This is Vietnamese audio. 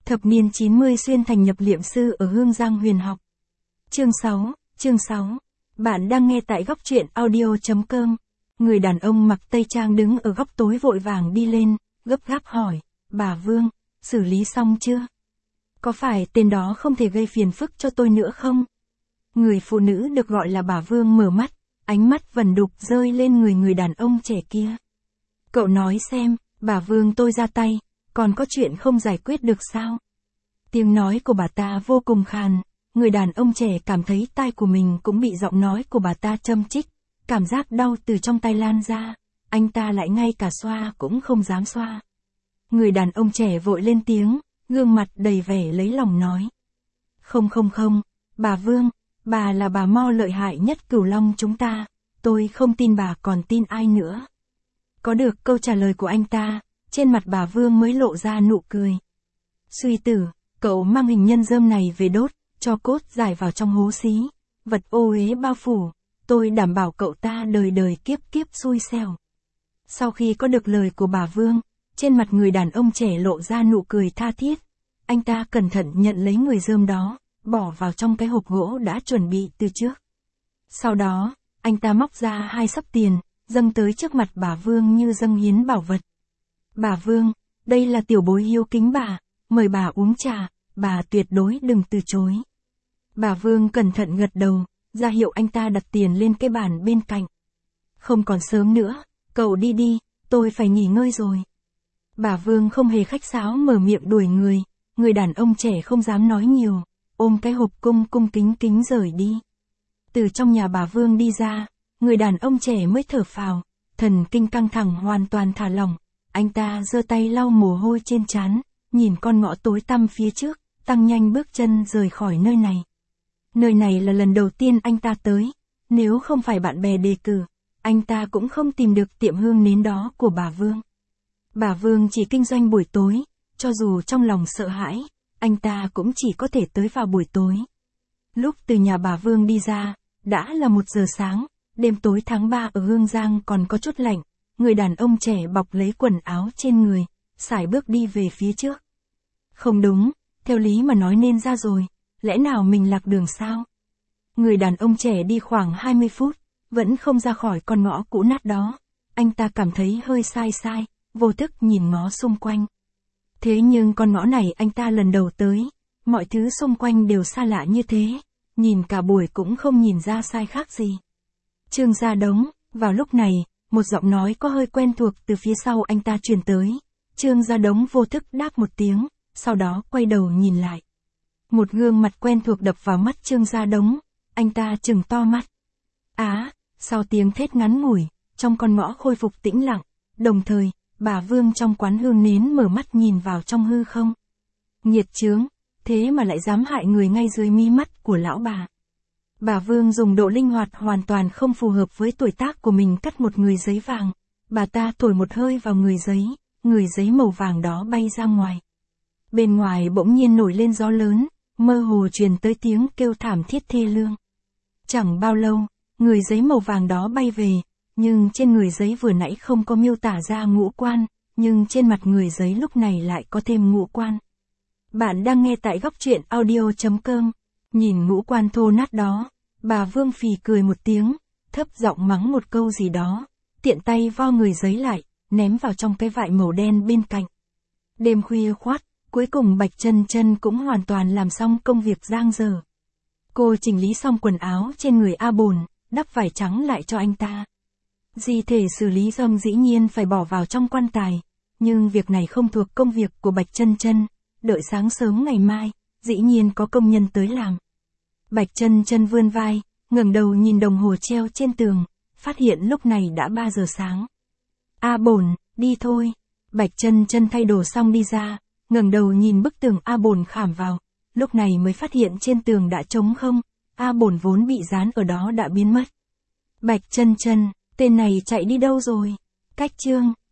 Thập niên 90 xuyên thành nhập liệm sư ở Hương Giang huyền học. Chương 6. Bạn đang nghe tại góc truyện audio.com. Người đàn ông mặc tây trang đứng ở góc tối vội vàng đi lên, gấp gáp hỏi, bà Vương, xử lý xong chưa? Có phải tên đó không thể gây phiền phức cho tôi nữa không? Người phụ nữ được gọi là bà Vương mở mắt, ánh mắt vẩn đục rơi lên người đàn ông trẻ kia. Cậu nói xem, bà Vương tôi ra tay, còn có chuyện không giải quyết được sao? Tiếng nói của bà ta vô cùng khàn, người đàn ông trẻ cảm thấy tai của mình cũng bị giọng nói của bà ta châm chích, cảm giác đau từ trong tai lan ra, anh ta lại ngay cả xoa cũng không dám xoa. Người đàn ông trẻ vội lên tiếng, gương mặt đầy vẻ lấy lòng nói. Không, bà Vương, bà là bà Mo lợi hại nhất Cửu Long chúng ta, tôi không tin bà còn tin ai nữa. Có được câu trả lời của anh ta, trên mặt bà Vương mới lộ ra nụ cười. Suy tử, cậu mang hình nhân dơm này về đốt, cho cốt giải vào trong hố xí, vật ô uế bao phủ, tôi đảm bảo cậu ta đời đời kiếp kiếp xui xẻo. Sau khi có được lời của bà Vương, trên mặt người đàn ông trẻ lộ ra nụ cười tha thiết. Anh ta cẩn thận nhận lấy người dơm đó, bỏ vào trong cái hộp gỗ đã chuẩn bị từ trước. Sau đó, anh ta móc ra 2 xấp tiền, dâng tới trước mặt bà Vương như dâng hiến bảo vật. Bà Vương, đây là tiểu bối hiếu kính bà, mời bà uống trà, bà tuyệt đối đừng từ chối. Bà Vương cẩn thận gật đầu, ra hiệu anh ta đặt tiền lên cái bàn bên cạnh. Không còn sớm nữa, cậu đi đi, tôi phải nghỉ ngơi rồi. Bà Vương không hề khách sáo mở miệng đuổi người đàn ông trẻ không dám nói nhiều, ôm cái hộp cung kính rời đi. Từ trong nhà bà Vương đi ra, người đàn ông trẻ mới thở phào, thần kinh căng thẳng hoàn toàn thả lỏng, anh ta giơ tay lau mồ hôi trên trán, nhìn con ngõ tối tăm phía trước, tăng nhanh bước chân rời khỏi nơi này. Nơi này là lần đầu tiên anh ta tới, nếu không phải bạn bè đề cử, anh ta cũng không tìm được tiệm hương nến đó của bà Vương. Bà Vương chỉ kinh doanh buổi tối, cho dù trong lòng sợ hãi, anh ta cũng chỉ có thể tới vào buổi tối. Lúc từ nhà bà Vương đi ra, đã là 1 giờ sáng, đêm tối tháng 3 ở Hương Giang còn có chút lạnh, người đàn ông trẻ bọc lấy quần áo trên người, sải bước đi về phía trước. Không đúng, theo lý mà nói nên ra rồi, lẽ nào mình lạc đường sao? Người đàn ông trẻ đi khoảng 20 phút, vẫn không ra khỏi con ngõ cũ nát đó, anh ta cảm thấy hơi sai, vô thức nhìn ngó xung quanh. Thế nhưng con ngõ này anh ta lần đầu tới, mọi thứ xung quanh đều xa lạ như thế, nhìn cả buổi cũng không nhìn ra sai khác gì. Trương Gia Đống, vào lúc này, một giọng nói có hơi quen thuộc từ phía sau anh ta truyền tới. Trương Gia Đống vô thức đáp một tiếng, sau đó quay đầu nhìn lại. Một gương mặt quen thuộc đập vào mắt Trương Gia Đống, anh ta trừng to mắt. Sau tiếng thét ngắn ngủi, trong con ngõ khôi phục tĩnh lặng, đồng thời, bà Vương trong quán hương nến mở mắt nhìn vào trong hư không. Nghiệt chướng, thế mà lại dám hại người ngay dưới mi mắt của lão bà. Bà Vương dùng độ linh hoạt hoàn toàn không phù hợp với tuổi tác của mình cắt một người giấy vàng. Bà ta thổi một hơi vào người giấy màu vàng đó bay ra ngoài. Bên ngoài bỗng nhiên nổi lên gió lớn, mơ hồ truyền tới tiếng kêu thảm thiết thê lương. Chẳng bao lâu, người giấy màu vàng đó bay về, nhưng trên người giấy vừa nãy không có miêu tả ra ngũ quan, nhưng trên mặt người giấy lúc này lại có thêm ngũ quan. Bạn đang nghe tại góc truyện audio.com. Nhìn ngũ quan thô nát đó, bà Vương phì cười một tiếng, thấp giọng mắng một câu gì đó, tiện tay vo người giấy lại, ném vào trong cái vại màu đen bên cạnh. Đêm khuya khoắt, cuối cùng Bạch Chân Chân cũng hoàn toàn làm xong công việc dang dở. Cô chỉnh lý xong quần áo trên người A Bồn, đắp vải trắng lại cho anh ta. Di thể xử lý xong dĩ nhiên phải bỏ vào trong quan tài, nhưng việc này không thuộc công việc của Bạch Chân Chân, đợi sáng sớm ngày mai, dĩ nhiên có công nhân tới làm. Bạch Chân Chân vươn vai, ngẩng đầu nhìn đồng hồ treo trên tường, phát hiện lúc này đã 3 giờ sáng. A Bồn, đi thôi. Bạch Chân Chân thay đồ xong đi ra, ngẩng đầu nhìn bức tường A Bồn khảm vào, lúc này mới phát hiện trên tường đã trống không, A Bồn vốn bị dán ở đó đã biến mất. Bạch Chân Chân, tên này chạy đi đâu rồi? Cách chương